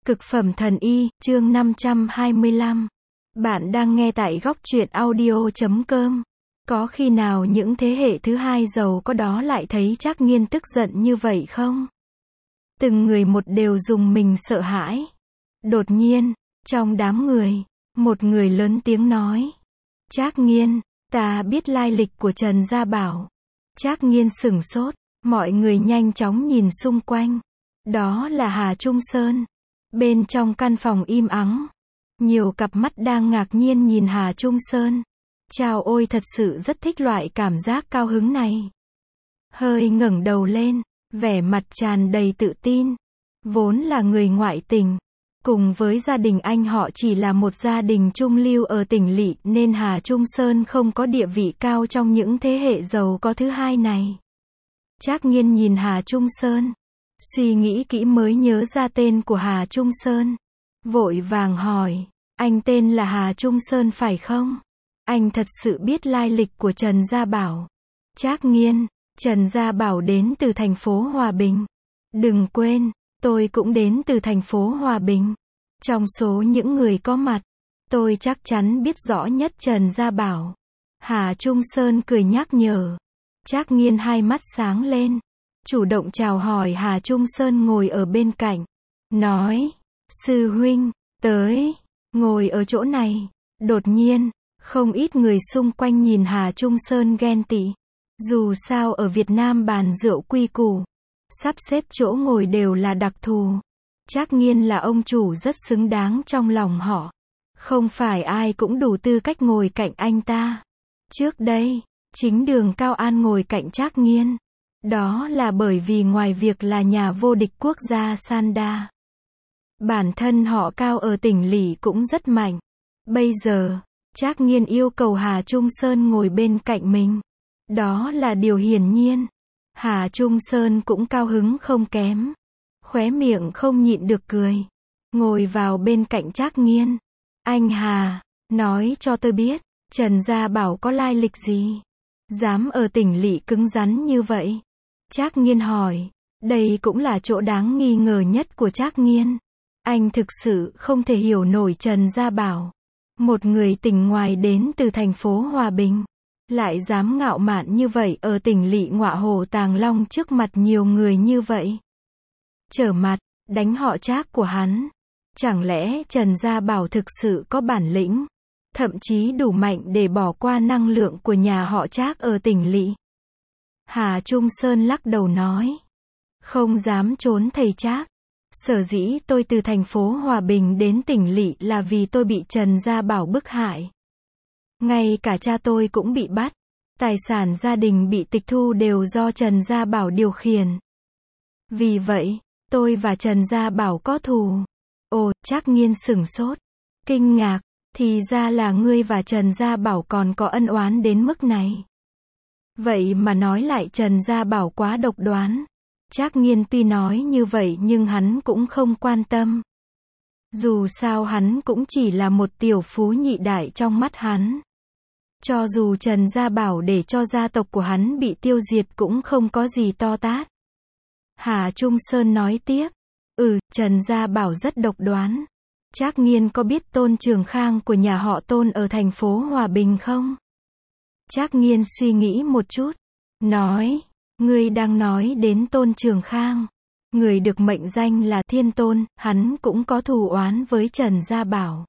Cực phẩm thần y, chương 525. Bạn đang nghe tại góc truyện audio.com. Có khi nào những thế hệ thứ hai giàu có đó lại thấy Trác Nghiên tức giận như vậy không? Từng người một đều rùng mình sợ hãi. Đột nhiên, trong đám người, một người lớn tiếng nói. Trác Nghiên, ta biết lai lịch của Trần Gia Bảo. Trác Nghiên sửng sốt, mọi người nhanh chóng nhìn xung quanh. Đó là Hà Trung Sơn. Bên trong căn phòng im ắng, nhiều cặp mắt đang ngạc nhiên nhìn Hà Trung Sơn. Chao ôi, thật sự rất thích loại cảm giác cao hứng này. Hơi ngẩng đầu lên, vẻ mặt tràn đầy tự tin. Vốn là người ngoại tình, cùng với gia đình anh họ chỉ là một gia đình trung lưu ở tỉnh lỵ nên Hà Trung Sơn không có địa vị cao trong những thế hệ giàu có thứ hai này. Trác Nghiên nhìn Hà Trung Sơn, suy nghĩ kỹ mới nhớ ra tên của Hà Trung Sơn. Vội vàng hỏi, anh tên là Hà Trung Sơn phải không? Anh thật sự biết lai lịch của Trần Gia Bảo? Trác Nghiên, Trần Gia Bảo đến từ thành phố Hòa Bình. Đừng quên, tôi cũng đến từ thành phố Hòa Bình. Trong số những người có mặt, tôi chắc chắn biết rõ nhất Trần Gia Bảo. Hà Trung Sơn cười nhắc nhở. Trác Nghiên hai mắt sáng lên, chủ động chào hỏi Hà Trung Sơn ngồi ở bên cạnh. Nói, sư huynh, tới, ngồi ở chỗ này. Đột nhiên, không ít người xung quanh nhìn Hà Trung Sơn ghen tị. Dù sao ở Việt Nam bàn rượu quy củ, sắp xếp chỗ ngồi đều là đặc thù. Trác Nghiên là ông chủ rất xứng đáng trong lòng họ. Không phải ai cũng đủ tư cách ngồi cạnh anh ta. Trước đây, chính Đường Cao An ngồi cạnh Trác Nghiên. Đó là bởi vì ngoài việc là nhà vô địch quốc gia Sanda, bản thân họ Cao ở tỉnh lỵ cũng rất mạnh. Bây giờ, Trác Nghiên yêu cầu Hà Trung Sơn ngồi bên cạnh mình. Đó là điều hiển nhiên. Hà Trung Sơn cũng cao hứng không kém. Khóe miệng không nhịn được cười. Ngồi vào bên cạnh Trác Nghiên. Anh Hà, nói cho tôi biết, Trần Gia Bảo có lai lịch gì? Dám ở tỉnh lỵ cứng rắn như vậy? Trác Nghiên hỏi. Đây cũng là chỗ đáng nghi ngờ nhất của Trác Nghiên. Anh thực sự không thể hiểu nổi Trần Gia Bảo. Một người tỉnh ngoài đến từ thành phố Hòa Bình, lại dám ngạo mạn như vậy ở tỉnh lỵ Ngọa Hổ Tàng Long trước mặt nhiều người như vậy. Trở mặt, đánh họ Trác của hắn. Chẳng lẽ Trần Gia Bảo thực sự có bản lĩnh, thậm chí đủ mạnh để bỏ qua năng lượng của nhà họ Trác ở tỉnh lỵ? Hà Trung Sơn lắc đầu nói. Không dám trốn thầy Trác. Sở dĩ tôi từ thành phố Hòa Bình đến tỉnh lỵ là vì tôi bị Trần Gia Bảo bức hại. Ngay cả cha tôi cũng bị bắt. Tài sản gia đình bị tịch thu đều do Trần Gia Bảo điều khiển. Vì vậy, tôi và Trần Gia Bảo có thù. Ồ, Trác Nghiên sửng sốt, kinh ngạc, thì ra là ngươi và Trần Gia Bảo còn có ân oán đến mức này. Vậy mà nói lại Trần Gia Bảo quá độc đoán. Trác Nghiên tuy nói như vậy nhưng hắn cũng không quan tâm. Dù sao hắn cũng chỉ là một tiểu phú nhị đại trong mắt hắn. Cho dù Trần Gia Bảo để cho gia tộc của hắn bị tiêu diệt cũng không có gì to tát. Hà Trung Sơn nói tiếp. Trần Gia Bảo rất độc đoán. Trác Nghiên có biết Tôn Trường Khang của nhà họ Tôn ở thành phố Hòa Bình không? Trác Nghiên suy nghĩ một chút. Nói, ngươi đang nói đến Tôn Trường Khang. Người được mệnh danh là Thiên Tôn, hắn cũng có thù oán với Trần Gia Bảo.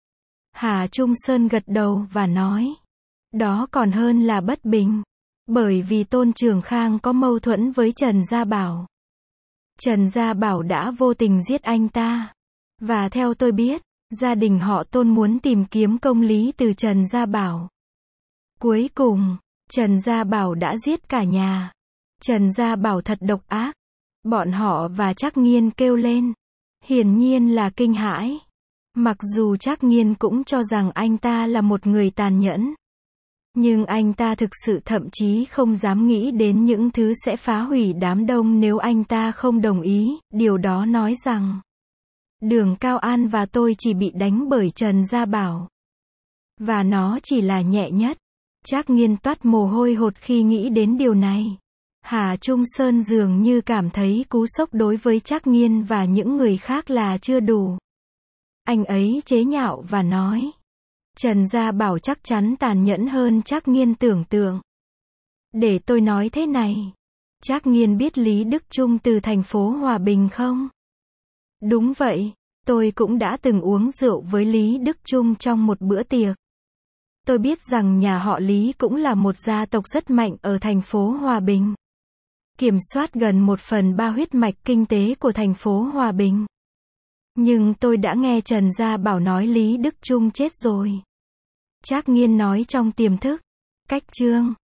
Hà Trung Sơn gật đầu và nói. Đó còn hơn là bất bình. Bởi vì Tôn Trường Khang có mâu thuẫn với Trần Gia Bảo. Trần Gia Bảo đã vô tình giết anh ta. Và theo tôi biết, gia đình họ Tôn muốn tìm kiếm công lý từ Trần Gia Bảo. Cuối cùng, Trần Gia Bảo đã giết cả nhà. Trần Gia Bảo thật độc ác. Bọn họ và Trác Nghiên kêu lên. Hiển nhiên là kinh hãi. Mặc dù Trác Nghiên cũng cho rằng anh ta là một người tàn nhẫn. Nhưng anh ta thực sự thậm chí không dám nghĩ đến những thứ sẽ phá hủy đám đông nếu anh ta không đồng ý. Điều đó nói rằng, Đường Cao An và tôi chỉ bị đánh bởi Trần Gia Bảo. Và nó chỉ là nhẹ nhất. Trác Nghiên toát mồ hôi hột khi nghĩ đến điều này. Hà Trung Sơn dường như cảm thấy cú sốc đối với Trác Nghiên và những người khác là chưa đủ. Anh ấy chế nhạo và nói. Trần Gia Bảo chắc chắn tàn nhẫn hơn Trác Nghiên tưởng tượng. Để tôi nói thế này. Trác Nghiên biết Lý Đức Trung từ thành phố Hòa Bình không? Đúng vậy, tôi cũng đã từng uống rượu với Lý Đức Trung trong một bữa tiệc. Tôi biết rằng nhà họ Lý cũng là một gia tộc rất mạnh ở thành phố Hòa Bình. Kiểm soát gần 1/3 huyết mạch kinh tế của thành phố Hòa Bình. Nhưng tôi đã nghe Trần Gia Bảo nói Lý Đức Trung chết rồi. Trác Nghiên nói trong tiềm thức. Cách chương